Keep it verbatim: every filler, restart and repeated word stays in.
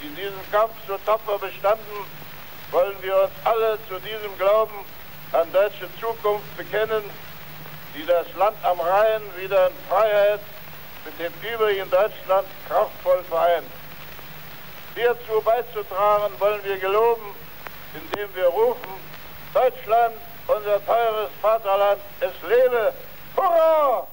in diesem Kampf so tapfer bestanden, wollen wir uns alle zu diesem Glauben an deutsche Zukunft bekennen, die das Land am Rhein wieder in Freiheit mit dem übrigen Deutschland kraftvoll vereint. Hierzu beizutragen wollen wir geloben, indem wir rufen: Deutschland, unser teures Vaterland, es lebe! Hurra!